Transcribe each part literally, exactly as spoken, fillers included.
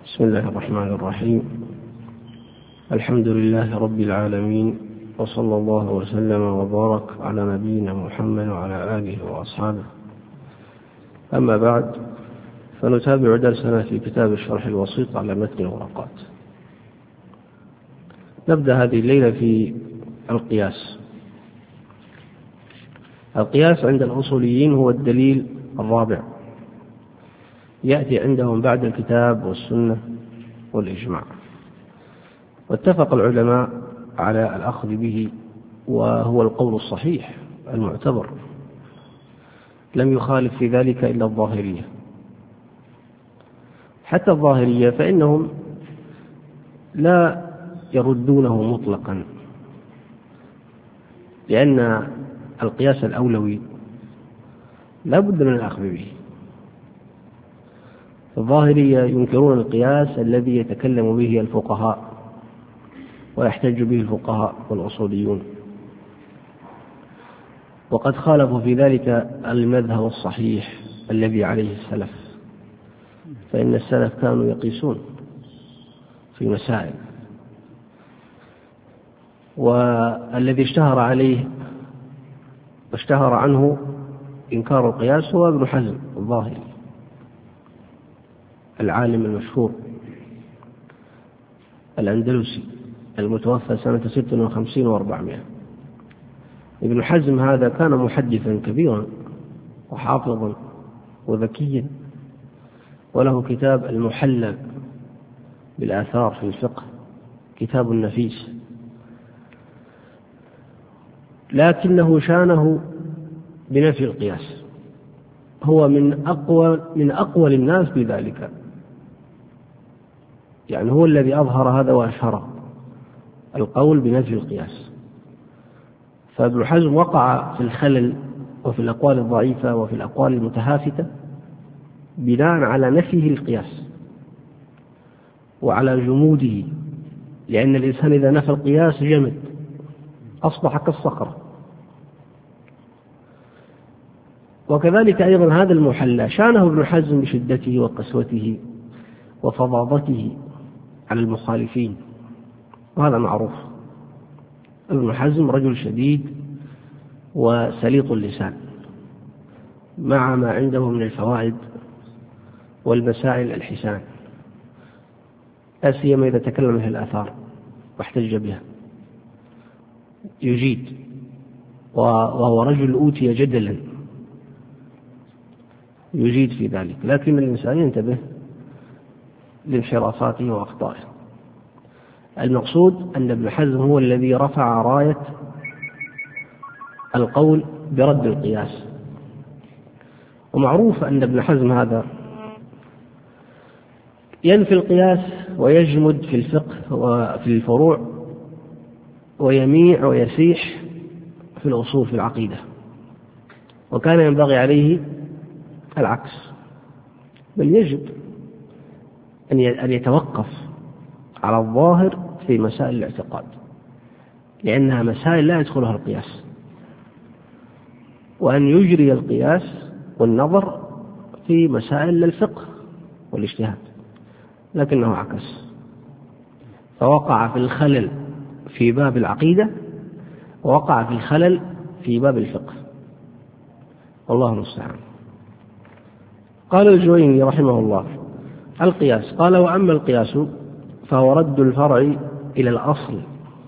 بسم الله الرحمن الرحيم. الحمد لله رب العالمين، وصلى الله وسلم وبارك على نبينا محمد وعلى آله وأصحابه. أما بعد، فنتابع درسنا في كتاب الشرح الوسيط على متن الورقات. نبدأ هذه الليلة في القياس. القياس عند الأصوليين هو الدليل الرابع، يأتي عندهم بعد الكتاب والسنة والإجماع، واتفق العلماء على الأخذ به، وهو القول الصحيح المعتبر، لم يخالف في ذلك إلا الظاهرية. حتى الظاهرية فإنهم لا يردونه مطلقا، لأن القياس الأولوي لا بد من الأخذ به. الظاهرية ينكرون القياس الذي يتكلم به الفقهاء ويحتج به الفقهاء والأصوليون، وقد خالفوا في ذلك المذهب الصحيح الذي عليه السلف، فإن السلف كانوا يقيسون في مسائل، والذي اشتهر عليه واشتهر عنه إنكار القياس هو ابن حزم الظاهري العالم المشهور الأندلسي المتوفى سنة ست وخمسين وأربعمائة. ابن حزم هذا كان محدثا كبيرا وحافظا وذكيا، وله كتاب المحلى بالآثار في الفقه، كتاب نفيس، لكنه شانه بنفي القياس. هو من أقوى من أقوى الناس بذلك، يعني هو الذي أظهر هذا وأشهره، القول بنفي القياس. فابن حزم وقع في الخلل وفي الأقوال الضعيفة وفي الأقوال المتهافتة بناء على نفيه القياس وعلى جموده، لأن الإنسان إذا نفى القياس جمد، أصبح كالصخرة. وكذلك أيضا هذا المحلى شانه ابن حزم بشدته وقسوته وفظاظته على المخالفين، وهذا معروف. ابن حزم رجل شديد وسليط اللسان، مع ما عنده من الفوائد والمسائل الحسان، لا سيما إذا تكلم في الآثار واحتج بها يجيد، وهو رجل أوتي جدلا يجيد في ذلك، لكن الإنسان ينتبه لانحرافاته وأخطائه. المقصود أن ابن حزم هو الذي رفع راية القول برد القياس. ومعروف أن ابن حزم هذا ينفي القياس ويجمد في الفقه وفي الفروع، ويميع ويسيح في الأصول في العقيدة، وكان ينبغي عليه العكس، بل يجب أن يتوقف على الظاهر في مسائل الاعتقاد، لأنها مسائل لا يدخلها القياس، وأن يجري القياس والنظر في مسائل الفقه والاجتهاد، لكنه عكس، فوقع في الخلل في باب العقيدة ووقع في الخلل في باب الفقه، والله المستعان. قال الجويني رحمه الله: القياس، قال: وأما القياس فهو رد الفرع إلى الأصل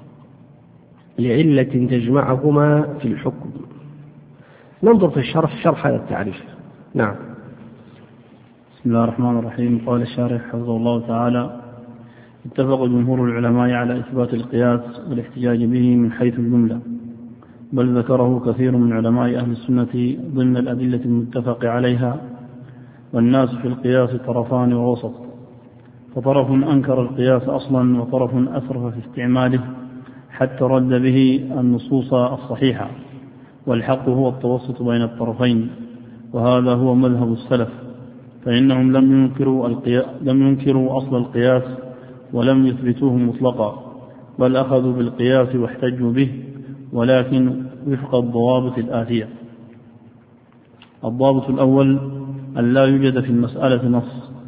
لعلة تجمعهما في الحكم. ننظر في الشرح شرح هذا التعريف. نعم. بسم الله الرحمن الرحيم. قال الشارح حفظه الله تعالى: اتفق جمهور العلماء على إثبات القياس والاحتجاج به من حيث الجملة، بل ذكره كثير من علماء أهل السنة ضمن الأدلة المتفق عليها. والناس في القياس طرفان ووسط، فطرف أنكر القياس أصلا، وطرف أسرف في استعماله حتى رد به النصوص الصحيحة، والحق هو التوسط بين الطرفين، وهذا هو مذهب السلف، فإنهم لم ينكروا, لم ينكروا أصل القياس ولم يثبتوه مطلقا، بل أخذوا بالقياس واحتجوا به، ولكن وفق الضوابط الآتية. الضابط الأول: أن لا يوجد في المسألة نص،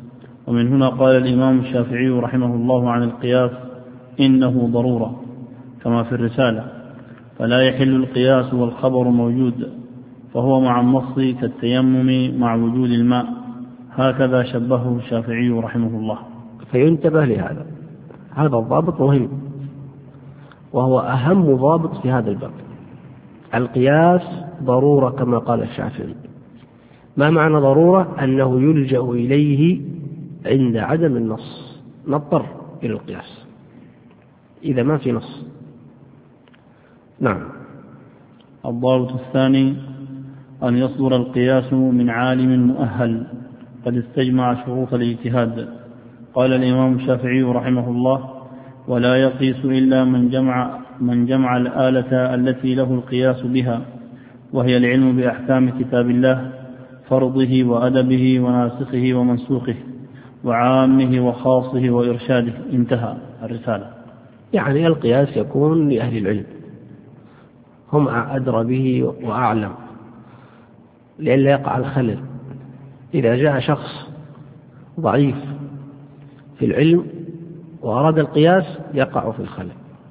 ومن هنا قال الإمام الشافعي رحمه الله عن القياس إنه ضرورة كما في الرسالة، فلا يحل القياس والخبر موجود، فهو مع النص كالتيمم مع وجود الماء، هكذا شبهه الشافعي رحمه الله. فينتبه لهذا، هذا الضابط مهم وهو أهم ضابط في هذا الباب. القياس ضرورة كما قال الشافعي. ما معنى ضرورة؟ أنه يلجأ إليه عند عدم النص، نضطر إلى القياس إذا ما في نص. نعم. الضابط الثاني أن يصدر القياس من عالم مؤهل قد استجمع شروط الاجتهاد. قال الإمام الشافعي رحمه الله: ولا يقيس إلا من جمع, من جمع الآلة التي له القياس بها، وهي العلم بأحكام كتاب الله، فرضه وأدبه وناسخه ومنسوخه، وعامه وخاصه وإرشاده. انتهى الرسالة. يعني القياس يكون لأهل العلم، هم أدرى به وأعلم، لئلا يقع الخلل. إذا جاء شخص ضعيف في العلم وأراد القياس يقع في الخلل.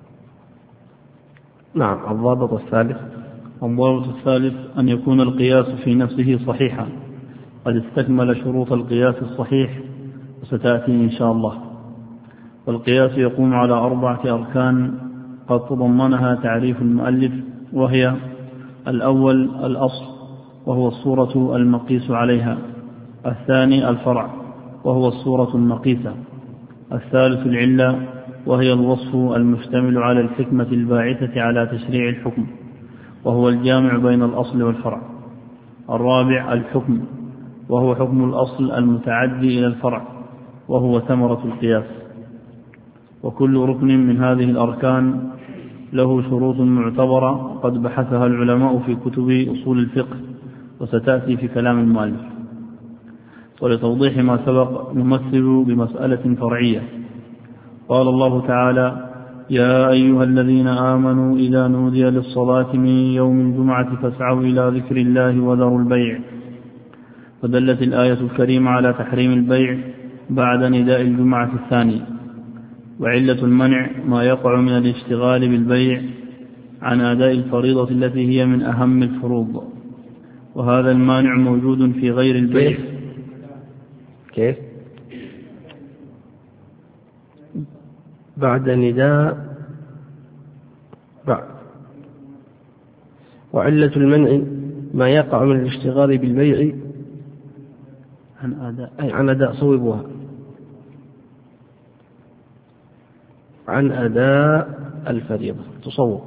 نعم. الضابط الثالث الضابط الثالث أن يكون القياس في نفسه صحيحا قد استكمل شروط القياس الصحيح، وستأتي إن شاء الله. والقياس يقوم على أربعة أركان قد تضمنها تعريف المؤلف، وهي: الأول الأصل وهو الصورة المقيس عليها، الثاني الفرع وهو الصورة المقيسة، الثالث العلة وهي الوصف المشتمل على الحكمة الباعثة على تشريع الحكم وهو الجامع بين الأصل والفرع، الرابع الحكم وهو حكم الأصل المتعدي إلى الفرع وهو ثمرة القياس. وكل ركن من هذه الأركان له شروط معتبرة قد بحثها العلماء في كتب أصول الفقه، وستأتي في كلام المؤلف. ولتوضيح ما سبق نمثل بمسألة فرعية. قال الله تعالى: يا أيها الذين آمنوا إذا نودي للصلاة من يوم الجمعة فاسعوا إلى ذكر الله وذروا البيع. فدلت الآية الكريمة على تحريم البيع بعد نداء الجمعة الثاني. وعلة المنع ما يقع من الاشتغال بالبيع عن أداء الفريضة التي هي من أهم الفروض، وهذا المانع موجود في غير البيع. كيف؟ بعد نداء بعد. وعلة المنع ما يقع من الاشتغال بالبيع عن أداء أي عن أداء صوبها عن أداء الفريضة تصور.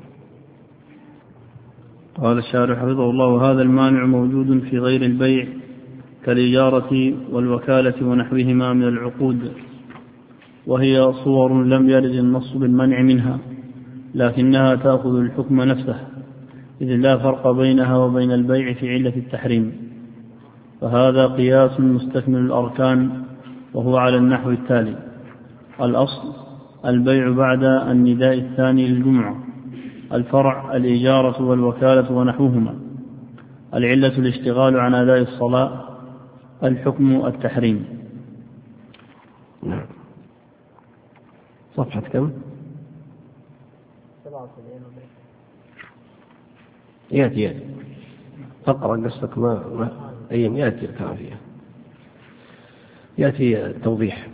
قال الشارح حفظه الله: وهذا المانع موجود في غير البيع كالإجارة والوكالة ونحوهما من العقود، وهي صور لم يرد النص بالمنع منها، لكنها تأخذ الحكم نفسه، إذ لا فرق بينها وبين البيع في علة التحريم. فهذا قياس مستكمل الأركان، وهو على النحو التالي: الأصل البيع بعد النداء الثاني للجمعة، الفرع الإجارة والوكالة ونحوهما، العلة الاشتغال عن أداء الصلاة، الحكم التحريم. نعم. صفحة كم؟ ياتي ياتي فقرة قصتك ما, ما أيام ياتي الكلام فيها، ياتي التوضيح.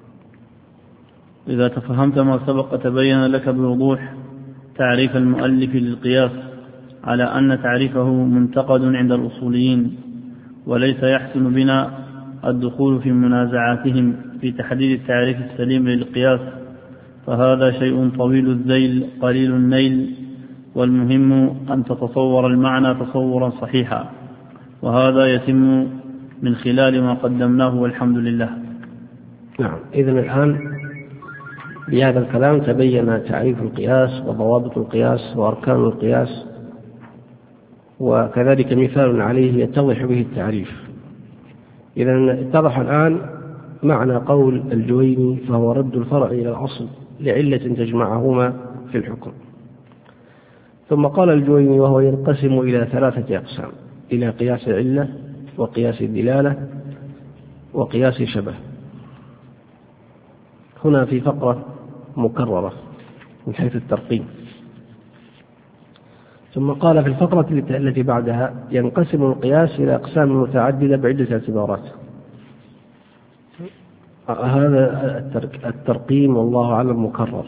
إذا تفهمت ما سبق تبين لك بوضوح تعريف المؤلف للقياس على أن تعريفه منتقد عند الأصوليين، وليس يحسن بنا الدخول في منازعاتهم في تحديد التعريف السليم للقياس، فهذا شيء طويل الذيل قليل النيل، والمهم أن تتصور المعنى تصورا صحيحا، وهذا يتم من خلال ما قدمناه والحمد لله. نعم. إذن الآن بهذا الكلام تبين تعريف القياس وضوابط القياس وأركان القياس، وكذلك مثال عليه يتضح به التعريف. إذن اتضح الآن معنى قول الجويني: فهو رد الفرع إلى الأصل لعلة تجمعهما في الحكم. ثم قال الجويني: وهو ينقسم إلى ثلاثة أقسام: إلى قياس العلة وقياس الدلالة وقياس شبه. هنا في فقرة مكررة من حيث الترقيم. ثم قال في الفقرة التي بعدها ينقسم القياس إلى أقسام متعددة بعدة اعتبارات. هذا الترقيم والله أعلم مكرر،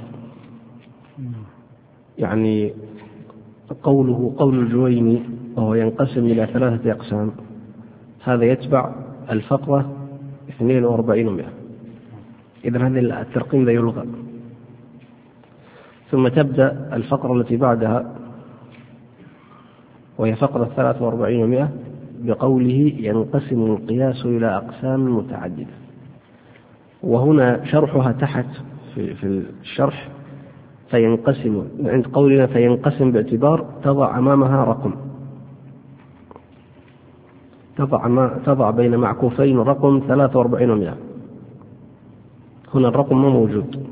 يعني قوله قول الجويني وهو ينقسم إلى ثلاثة أقسام، هذا يتبع الفقرة اثنين وأربعين ومئة، إذن هذا الترقيم لا يلغى. ثم تبدأ الفقرة التي بعدها وهي فقرة ثلاثة وأربعين ومئة بقوله ينقسم القياس إلى أقسام متعددة، وهنا شرحها تحت في, في الشرح فينقسم، عند قولنا فينقسم باعتبار تضع أمامها رقم، تضع, ما تضع بين معكوفين رقم ثلاثة وأربعين ومئة، هنا الرقم ما موجود.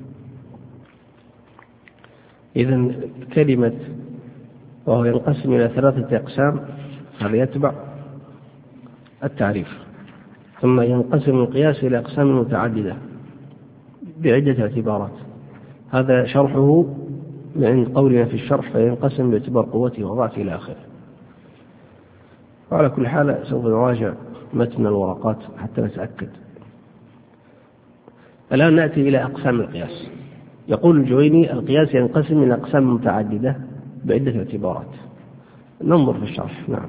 إذن كلمة وهو ينقسم إلى ثلاثة أقسام هذا يتبع التعريف. ثم ينقسم القياس إلى أقسام متعددة بعدة اعتبارات، هذا شرحه عند قولنا في الشرح فينقسم باعتبار قوته وضعفه إلى آخره. وعلى كل حال سوف نراجع متن الورقات حتى نتأكد. الآن نأتي إلى أقسام القياس. يقول الجويني القياس ينقسم إلى أقسام متعددة بعدة اعتبارات. ننظر في الشرح. نعم.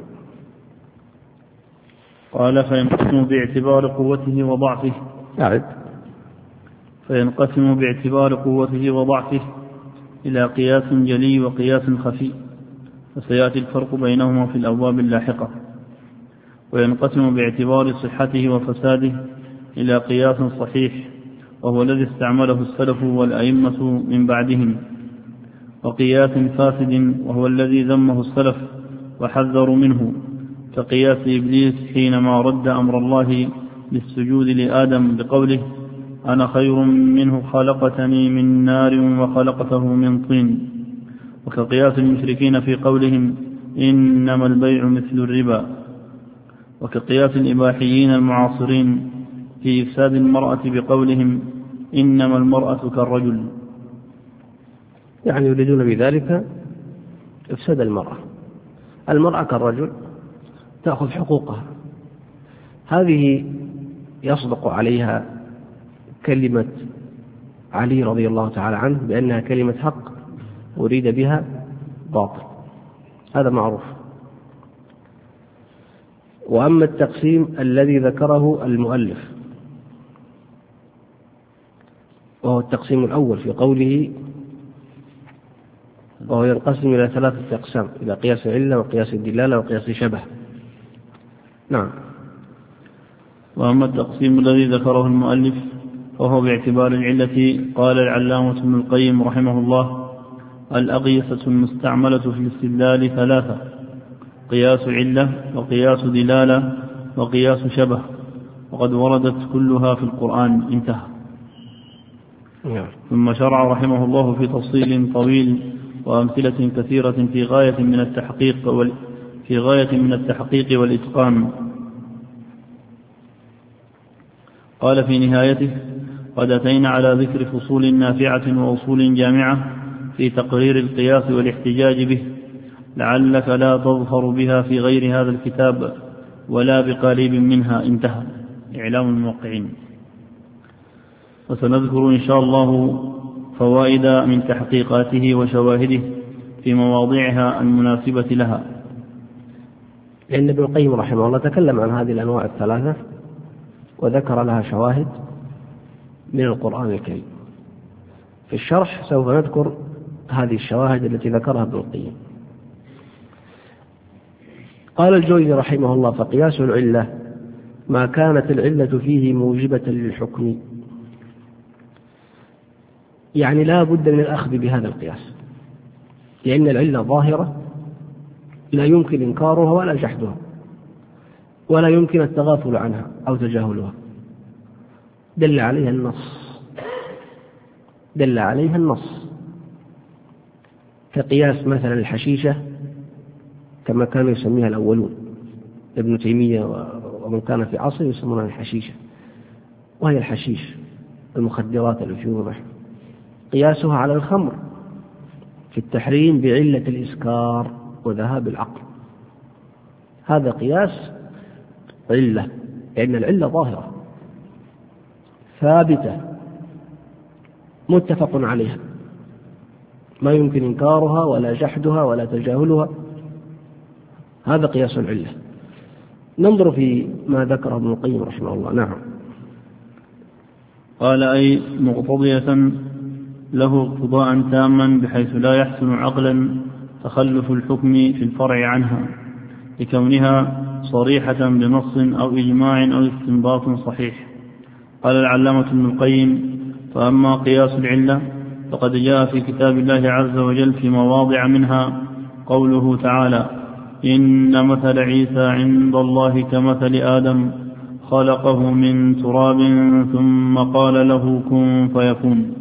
قال فينقسم باعتبار قوته وضعفه. أعد. فينقسم باعتبار قوته وضعفه إلى قياس جلي وقياس خفي، فسيأتي الفرق بينهما في الأبواب اللاحقة. وينقسم باعتبار صحته وفساده إلى قياس صحيح، وهو الذي استعمله السلف والأئمة من بعدهم، وقياس فاسد وهو الذي ذمه السلف وحذروا منه، كقياس إبليس حينما رد أمر الله بالسجود لآدم بقوله أنا خير منه خلقتني من نار وخلقته من طين، وكقياس المشركين في قولهم إنما البيع مثل الربا، وكقياس الإباحيين المعاصرين في إفساد المرأة بقولهم إنما المرأة كالرجل، يعني يريدون بذلك إفساد المرأة. المرأة كالرجل تأخذ حقوقها، هذه يصدق عليها كلمة علي رضي الله تعالى عنه بأنها كلمة حق أريد بها باطل، هذا معروف. وأما التقسيم الذي ذكره المؤلف وهو التقسيم الأول في قوله وهو ينقسم إلى ثلاثة أقسام، إلى قياس العلة وقياس الدلالة وقياس شبه. نعم. وأما التقسيم الذي ذكره المؤلف وهو باعتبار العلة، قال العلامة ابن القيم رحمه الله الأقيسة المستعملة في الاستدلال ثلاثة: قياس علة وقياس دلالة وقياس شبه، وقد وردت كلها في القرآن. انتهى. ثم شرع رحمه الله في تفصيل طويل وأمثلة كثيرة في غاية من التحقيق وال... في غاية من التحقيق والإتقان. قال في نهايته قد أتينا على ذكر فصول نافعة وأصول جامعة في تقرير القياس والاحتجاج به، لعلك لا تظفر بها في غير هذا الكتاب ولا بقريب منها. انتهى. إعلام الموقعين. وسنذكر إن شاء الله فوائد من تحقيقاته وشواهده في مواضعها المناسبة لها. لأن ابن القيم رحمه الله تكلم عن هذه الأنواع الثلاثة وذكر لها شواهد من القرآن الكريم. في الشرح سوف نذكر هذه الشواهد التي ذكرها ابن القيم. قال الجويني رحمه الله فقياس العلة ما كانت العلة فيه موجبة للحكم، يعني لا بد من الأخذ بهذا القياس، لأن العلة ظاهرة لا يمكن إنكارها ولا جحدها، ولا يمكن التغافل عنها أو تجاهلها، دل عليها النص دل عليها النص كقياس مثلا الحشيشة كما كانوا يسميها الأولون، ابن تيمية ومن كان في عصر يسمونها الحشيشة، وهي الحشيش المخدرات التي يوضح قياسها على الخمر في التحريم بعلة الإسكار وذهاب العقل، هذا قياس علة، لأن العلة ظاهرة ثابتة متفق عليها ما يمكن إنكارها ولا جحدها ولا تجاهلها، هذا قياس العلة. ننظر في ما ذكره ابن القيم رحمه الله. نعم. قال أي مقتضية له اقتضاء تاما بحيث لا يحسن عقلا تخلف الحكم في الفرع عنها لكونها صريحة بنص أو إجماع أو استنباط صحيح. قال العلامة ابن القيم: فأما قياس العلة فقد جاء في كتاب الله عز وجل في مواضع منها قوله تعالى: إن مثل عيسى عند الله كمثل آدم خلقه من تراب ثم قال له كن فيكون.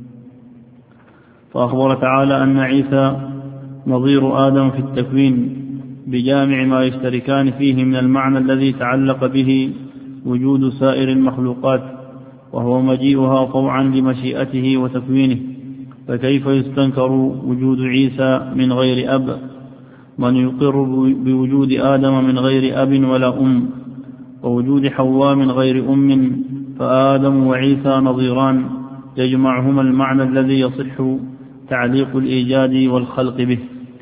فأخبر تعالى أن عيسى نظير آدم في التكوين بجامع ما يشتركان فيه من المعنى الذي تعلق به وجود سائر المخلوقات، وهو مجيئها طوعا لمشيئته وتكوينه، فكيف يستنكر وجود عيسى من غير أب من يقر بوجود آدم من غير أب ولا أم، ووجود حواء من غير أم، فآدم وعيسى نظيران يجمعهما المعنى الذي يصح تعليق الإيجاد والخلق به.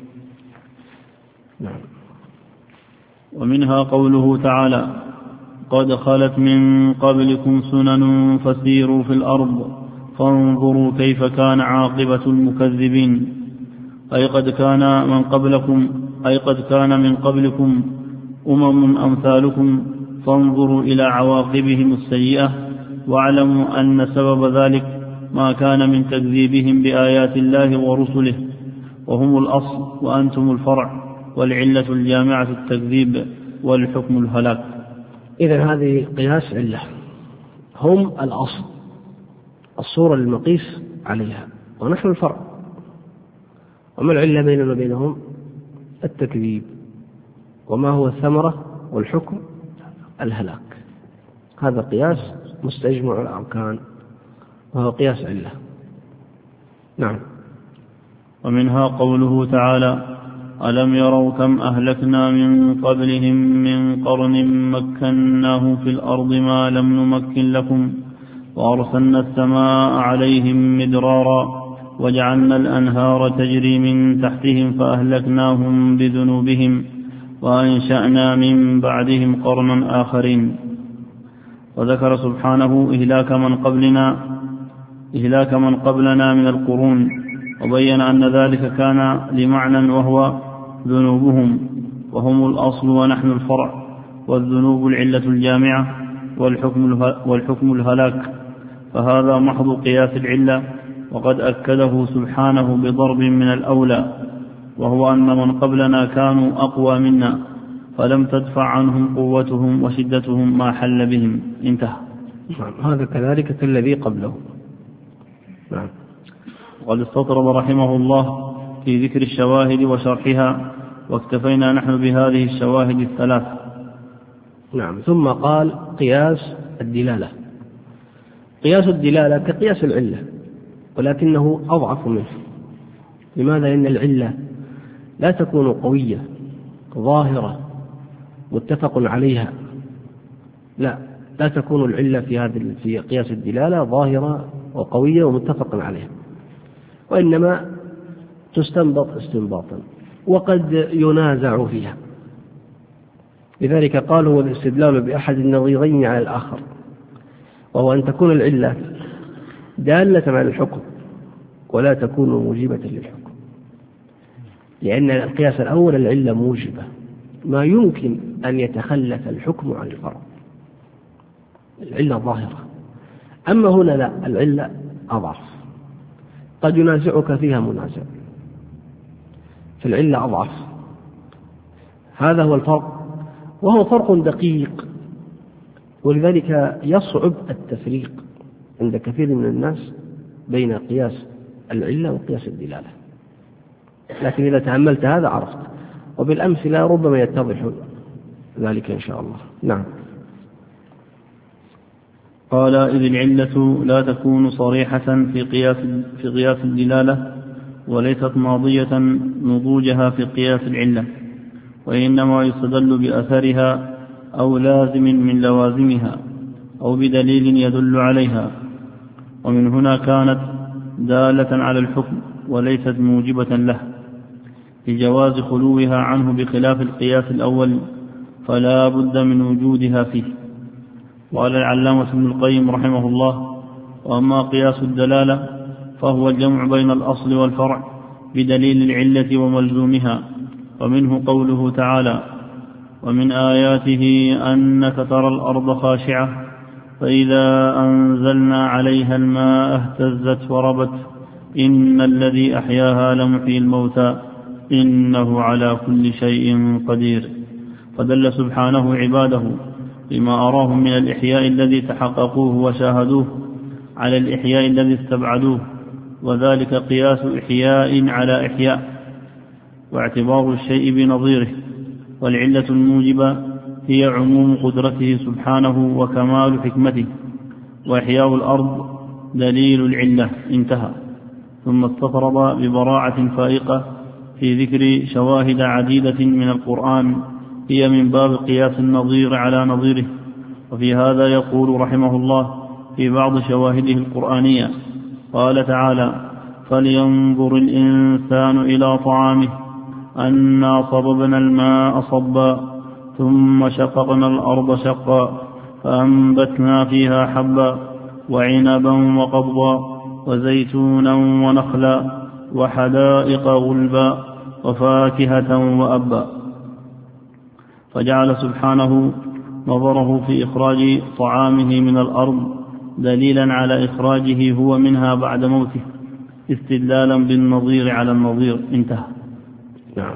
ومنها قوله تعالى: قد خلت من قبلكم سنن فسيروا في الأرض فانظروا كيف كان عاقبة المكذبين، أي قد كان من قبلكم أي قد كان من قبلكم أمم أمثالكم فانظروا إلى عواقبهم السيئة، واعلموا أن سبب ذلك ما كان من تكذيبهم بآيات الله ورسله، وهم الأصل وأنتم الفرع، والعلة الجامعة التكذيب والحكم الهلاك. إذن هذه قياس علة، هم الأصل، الصورة للمقيس عليها، ونحن الفرع. وما العلة بيننا وبينهم؟ التكذيب. وما هو الثمرة والحكم؟ الهلاك. هذا قياس مستجمع الأركان، وهو قياس علة. نعم. ومنها قوله تعالى: ألم يروا كم أهلكنا من قبلهم من قرن مكناهم في الأرض ما لم نمكن لكم وأرسلنا السماء عليهم مدرارا وجعلنا الأنهار تجري من تحتهم فأهلكناهم بذنوبهم وأنشأنا من بعدهم قرنا آخرين. وذكر سبحانه إهلاك من قبلنا إهلاك من قبلنا من القرون، وبين أن ذلك كان لمعنى وهو ذنوبهم، وهم الأصل ونحن الفرع، والذنوب العلة الجامعة، والحكم, والحكم الهلاك. فهذا محض قياس العلة، وقد أكده سبحانه بضرب من الأولى، وهو أن من قبلنا كانوا أقوى منا فلم تدفع عنهم قوتهم وشدتهم ما حل بهم. انتهى. هذا كذلك كالذي قبله. نعم. وقد استطرد رحمه الله في ذكر الشواهد وشرحها، واكتفينا نحن بهذه الشواهد الثلاث. نعم. ثم قال قياس الدلالة. قياس الدلالة كقياس العلة، ولكنه أضعف منه. لماذا؟ لأن العلة لا تكون قوية ظاهرة متفق عليها، لا لا تكون العلة في هذا في قياس الدلالة ظاهرة وقوية ومتفق عليها، وإنما تستنبط استنباطا وقد ينازع فيها. لذلك قال هو الاستدلال بأحد النظيرين على الآخر، وهو أن تكون العلة دالة على الحكم ولا تكون موجبة للحكم، لأن القياس الأول العلة موجبة، ما يمكن أن يتخلف الحكم عن الفرع، العلة ظاهرة. أما هنا لا، العلة أضعف، قد ينازعك فيها منازع، فالعلة أضعف. هذا هو الفرق، وهو فرق دقيق، ولذلك يصعب التفريق عند كثير من الناس بين قياس العلة وقياس الدلالة، لكن إذا تأملت هذا عرفت، وبالأمثلة ربما يتضح ذلك إن شاء الله. نعم. قال إذ العلة لا تكون صريحة في قياس, في قياس الدلالة، وليست ماضية نضوجها في قياس العلة، وإنما يستدل بأثرها أو لازم من لوازمها أو بدليل يدل عليها، ومن هنا كانت دالة على الحكم وليست موجبة له، لجواز خلوها عنه بخلاف القياس الأول، فلا بد من وجودها فيه. قال العلامة ابن القيم رحمه الله: وأما قياس الدلالة فهو الجمع بين الأصل والفرع بدليل العلة وملزومها، ومنه قوله تعالى: ومن آياته أنك ترى الأرض خاشعة فإذا أنزلنا عليها الماء اهتزت وربت إن الذي أحياها لمحيي الموتى إنه على كل شيء قدير. فدل سبحانه عباده بما أراهم من الإحياء الذي تحققوه وشاهدوه على الإحياء الذي استبعدوه، وذلك قياس إحياء على إحياء، واعتبار الشيء بنظيره. والعلة الموجبة هي عموم قدرته سبحانه وكمال حكمته، وإحياء الأرض دليل العلة. انتهى. ثم استطرد ببراعة فائقة في ذكر شواهد عديدة من القرآن هي من باب قياس النظير على نظيره. وفي هذا يقول رحمه الله في بعض شواهده القرآنية: قال تعالى: فلينظر الإنسان إلى طعامه أنا صببنا الماء صبا ثم شققنا الأرض شقا فأنبتنا فيها حبا وعنبا وقضبا وزيتونا ونخلا وحدائق غلبا وفاكهة وأبا. فجعل سبحانه نظره في إخراج طعامه من الأرض دليلا على إخراجه هو منها بعد موته، استدلالا بالنظير على النظير. انتهى. نعم.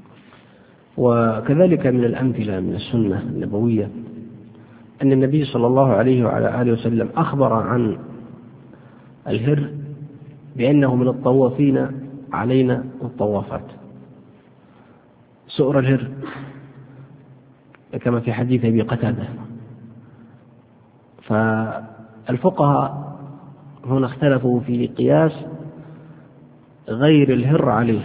وكذلك من الأمثلة من السنة النبوية أن النبي صلى الله عليه وعلى آله وسلم أخبر عن الهر بأنه من الطوافين علينا والطوافات. سؤر الهر كما في حديث أبي قتادة. فالفقهاء هنا اختلفوا في قياس غير الهر عليه،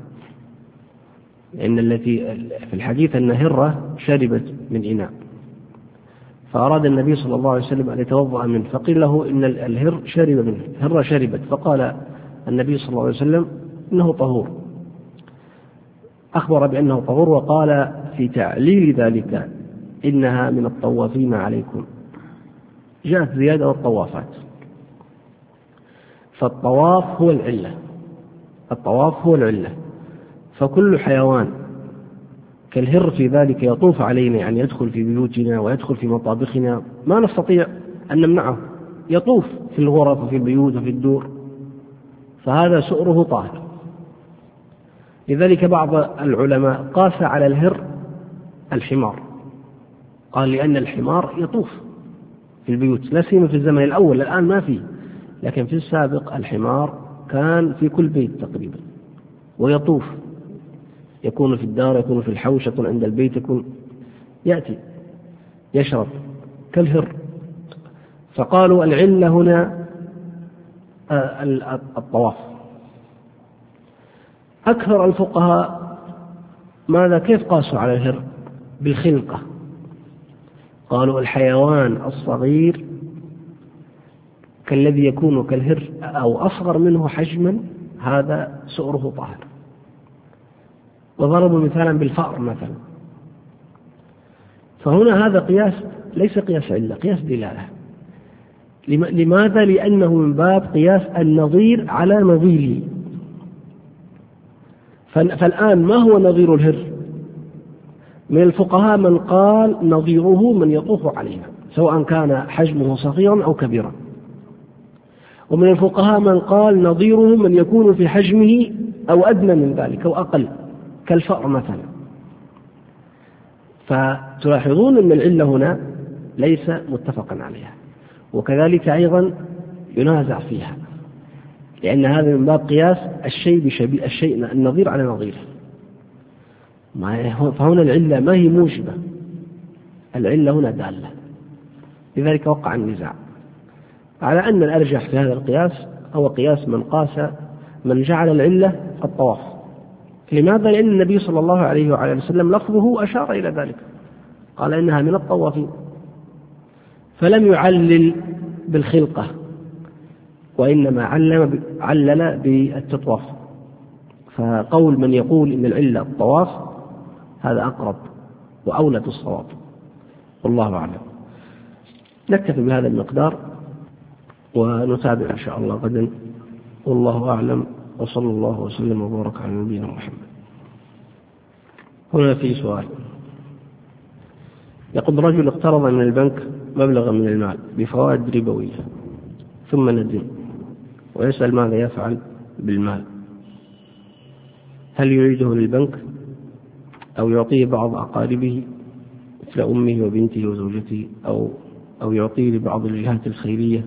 لأن التي في الحديث أن هرة شربت من إناء، فأراد النبي صلى الله عليه وسلم أن يتوضأ منه، فقيل له إن الهر شرب منه، هرة شربت، فقال النبي صلى الله عليه وسلم إنه طهور، أخبر بأنه طهور، وقال في تعليل ذلك إنها من الطوافين عليكم. جاءت زيادة والطوافات. فالطواف هو العلة، الطواف هو العلة، فكل حيوان كالهر في ذلك يطوف علينا، يعني يدخل في بيوتنا ويدخل في مطابخنا، ما نستطيع أن نمنعه، يطوف في الغرف وفي البيوت وفي الدور، فهذا سؤره طاهر. لذلك بعض العلماء قاس على الهر الحمار، قال لأن الحمار يطوف في البيوت، لا سيما في الزمن الأول، الآن ما فيه، لكن في السابق الحمار كان في كل بيت تقريبا ويطوف، يكون في الدار، يكون في الحوش، يكون عند البيت، يكون يأتي يشرب كالهر. فقالوا العلة هنا الطواف. أكثر الفقهاء ماذا كيف قاسوا على الهر؟ بالخلقة. قالوا الحيوان الصغير كالذي يكون كالهر أو أصغر منه حجما هذا سؤره طاهر. وضربوا مثالا بالفأر مثلا. فهنا هذا قياس ليس قياس علة، قياس دلالة. لماذا؟ لأنه من باب قياس النظير على نظيره. فالآن ما هو نظير الهر؟ من الفقهاء من قال نظيره من يطوف عليها سواء كان حجمه صغيرا أو كبيرا، ومن الفقهاء من قال نظيره من يكون في حجمه أو أدنى من ذلك أو أقل كالفأر مثلا. فتلاحظون أن العلة هنا ليس متفقا عليها، وكذلك أيضا ينازع فيها، لأن هذا من باب قياس الشيء بشبيه الشيء النظير على نظيره. فهنا العلة ما هي موجبة، العلة هنا دالة، لذلك وقع النزاع. على أن الأرجح في هذا القياس هو قياس من قاس من جعل العلة الطواف. لماذا؟ لأن النبي صلى الله عليه وعلى وسلم لفظه أشار إلى ذلك، قال إنها من الطوافين، فلم يعلل بالخلقة، وإنما علم علل بالتطواف. فقول من يقول إن العلة الطواف هذا أقرب وأولى بالصواب، والله أعلم. نكتفي بهذا المقدار ونتابع إن شاء الله غدا، والله أعلم، وصلى الله وسلم وبارك على نبينا محمد. هنا في سؤال، يقول رجل اقترض من البنك مبلغا من المال بفوائد ربوية ثم ندم ويسأل ماذا يفعل بالمال، هل يعيده للبنك أو يعطيه بعض أقاربه مثل أمه وبنته وزوجته، أو أو يعطيه لبعض الجهات الخيرية؟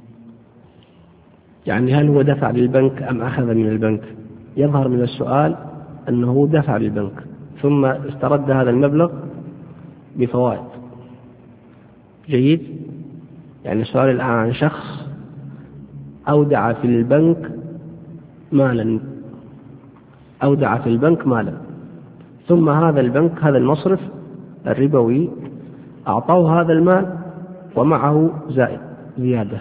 يعني هل هو دفع للبنك أم أخذ من البنك؟ يظهر من السؤال أنه دفع للبنك ثم استرد هذا المبلغ بفوائد. جيد، يعني السؤال الآن عن شخص أودع في البنك مالا أودع في البنك مالا ثم هذا البنك هذا المصرف الربوي أعطاه هذا المال ومعه زائد زيادة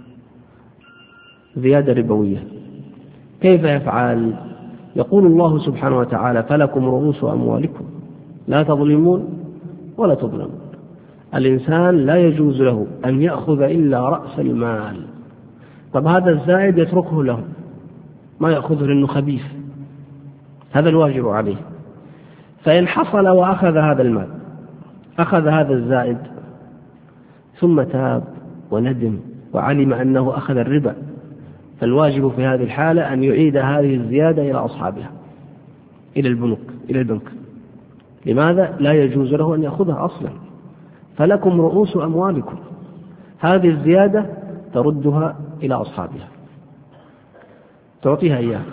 زيادة ربوية، كيف يفعل؟ يقول الله سبحانه وتعالى فلكم رؤوس أموالكم لا تظلمون ولا تظلمون. الإنسان لا يجوز له أن يأخذ إلا رأس المال. طب هذا الزائد يتركه له، ما يأخذه لأنه خبيث، هذا الواجب عليه. فإن حصل وأخذ هذا المال، أخذ هذا الزائد ثم تاب وندم وعلم أنه أخذ الربا، فالواجب في هذه الحالة أن يعيد هذه الزيادة إلى أصحابها، إلى البنوك إلى البنك. لماذا؟ لا يجوز له أن يأخذها أصلا. فلكم رؤوس أموالكم، هذه الزيادة تردها إلى أصحابها، تعطيها إياها،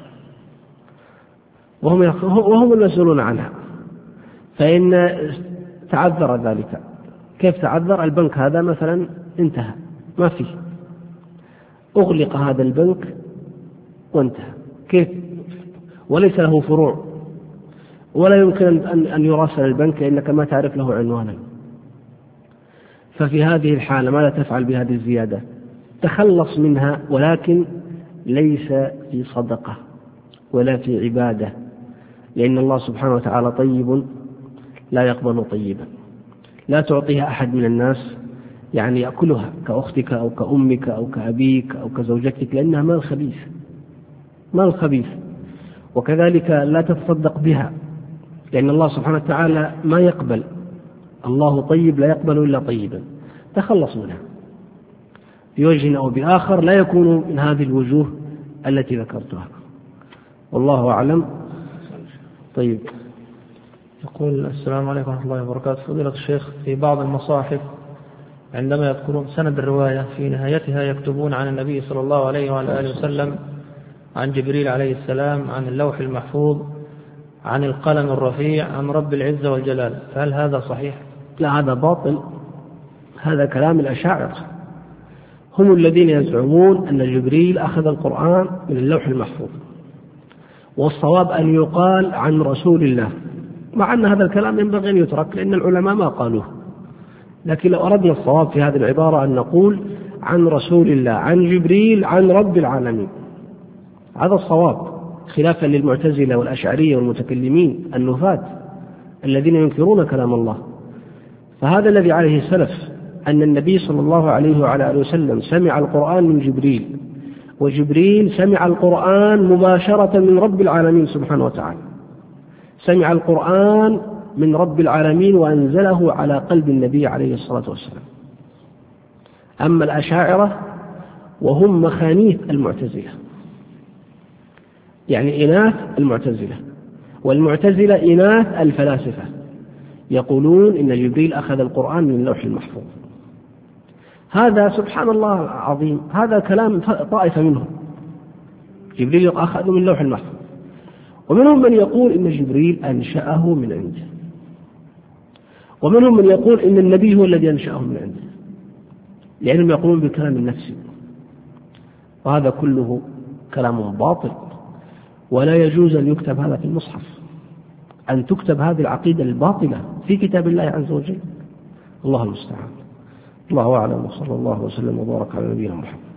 وهم وهم المسؤولون عنها. فإن تعذر ذلك، كيف تعذر؟ البنك هذا مثلا انتهى، ما فيه، أغلق هذا البنك وانتهى، كيف؟ وليس له فروع ولا يمكن أن يراسل البنك لأنك ما تعرف له عنوانا. ففي هذه الحالة ماذا تفعل بهذه الزيادة؟ تخلص منها، ولكن ليس في صدقة ولا في عبادة، لأن الله سبحانه وتعالى طيب لا يقبل طيبا. لا تعطيها أحد من الناس يعني يأكلها كأختك أو كأمك أو كأبيك أو كزوجتك، لأنها مال خبيث مال خبيث. وكذلك لا تتصدق بها، لأن الله سبحانه وتعالى ما يقبل، الله طيب لا يقبل إلا طيبا. تخلص منها بوجه أو بآخر، لا يكون من هذه الوجوه التي ذكرتها، والله أعلم. طيب، يقول السلام عليكم ورحمة الله وبركاته. فضيلة الشيخ، في بعض المصاحف عندما يذكرون سند الرواية في نهايتها يكتبون عن النبي صلى الله عليه وعلى آله وسلم عن جبريل عليه السلام، عن اللوح المحفوظ، عن القلم الرفيع، عن رب العزة والجلال، فهل هذا صحيح؟ لا، هذا باطل، هذا كلام الأشاعرة، هم الذين يزعمون أن جبريل أخذ القرآن من اللوح المحفوظ، والصواب أن يقال عن رسول الله، مع أن هذا الكلام ينبغي أن يترك لأن العلماء ما قالوه. لكن لو أردنا الصواب في هذه العبارة أن نقول عن رسول الله، عن جبريل، عن رب العالمين، هذا الصواب، خلافا للمعتزلة والأشعرية والمتكلمين النفاة الذين ينكرون كلام الله. فهذا الذي عليه السلف، أن النبي صلى الله عليه وعلى آله وسلم سمع القرآن من جبريل، وجبريل سمع القرآن مباشرة من رب العالمين سبحانه وتعالى، سمع القرآن من رب العالمين وأنزله على قلب النبي عليه الصلاة والسلام. أما الأشاعرة وهم مخانيث المعتزلة، يعني إناث المعتزلة، والمعتزلة إناث الفلاسفة، يقولون إن جبريل أخذ القرآن من اللوح المحفوظ. هذا سبحان الله العظيم، هذا كلام طائفة منهم، جبريل أخذ من اللوح المحفوظ. ومنهم من يقول إن جبريل أنشأه من عنده، ومنهم من يقول إن النبي هو الذي أنشأه من عنده. لأنهم يقولون بكلام النفس، وهذا كله كلام باطل، ولا يجوز أن يكتب هذا في المصحف، أن تكتب هذه العقيدة الباطلة في كتاب الله عز وجل. الله المستعان. الله أعلم، وصلى الله وسلم وبارك على نبينا محمد.